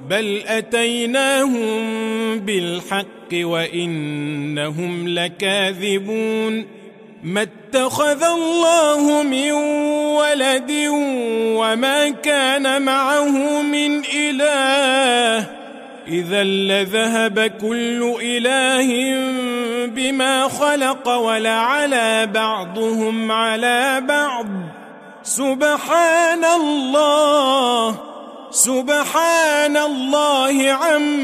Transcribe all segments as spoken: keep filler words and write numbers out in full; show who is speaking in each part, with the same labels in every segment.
Speaker 1: بل أتيناهم بالحق وإنهم لكاذبون ما اتخذ الله من ولد وما كان معه من إله إذا لذهب كل إله بما خلق ولعلى بعضهم على بعض سبحان الله سبحان الله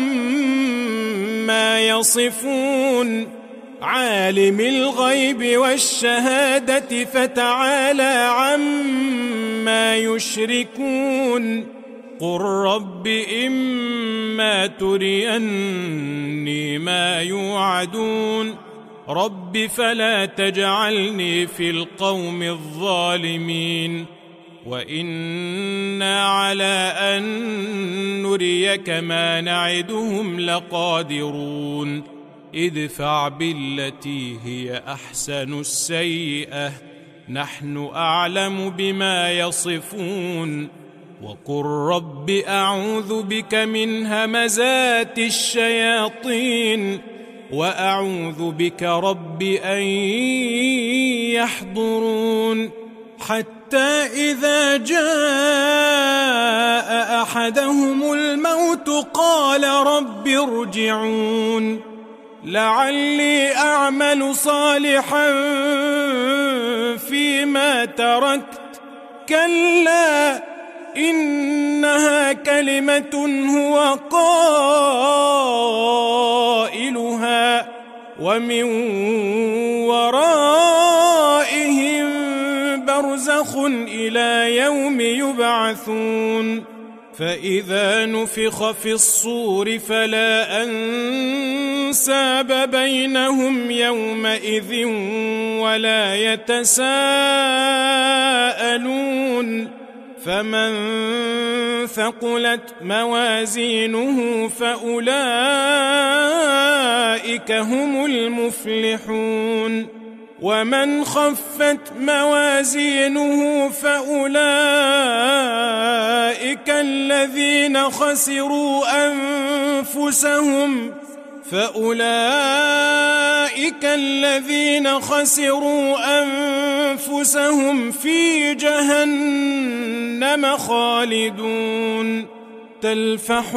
Speaker 1: عما يصفون عالم الغيب والشهادة فتعالى عما يشركون قل رب إما تريني ما يوعدون رب فلا تجعلني في القوم الظالمين وإنا على أن نريك ما نعدهم لقادرون ادفع بالتي هي أحسن السيئة نحن أعلم بما يصفون وقل رب أعوذ بك من همزات الشياطين وأعوذ بك رب أن يحضرون حتى إذا جاء أحدهم الموت قال رب ارجعون لعلي أعمل صالحا فيما تركت كلا إنها كلمة هو قائلها ومن ورائهم برزخ إلى يوم يبعثون فإذا نفخ في الصور فلا أنساب بينهم يومئذ ولا يتساءلون فمن ثقلت موازينه فأولئك هم المفلحون ومن خفت موازينه فأولئك الذين خسروا أنفسهم فأولئك الذين خسروا أنفسهم في جهنم خالدون تلفح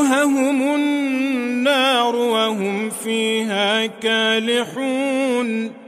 Speaker 1: وجوههم النار وهم فيها كالحون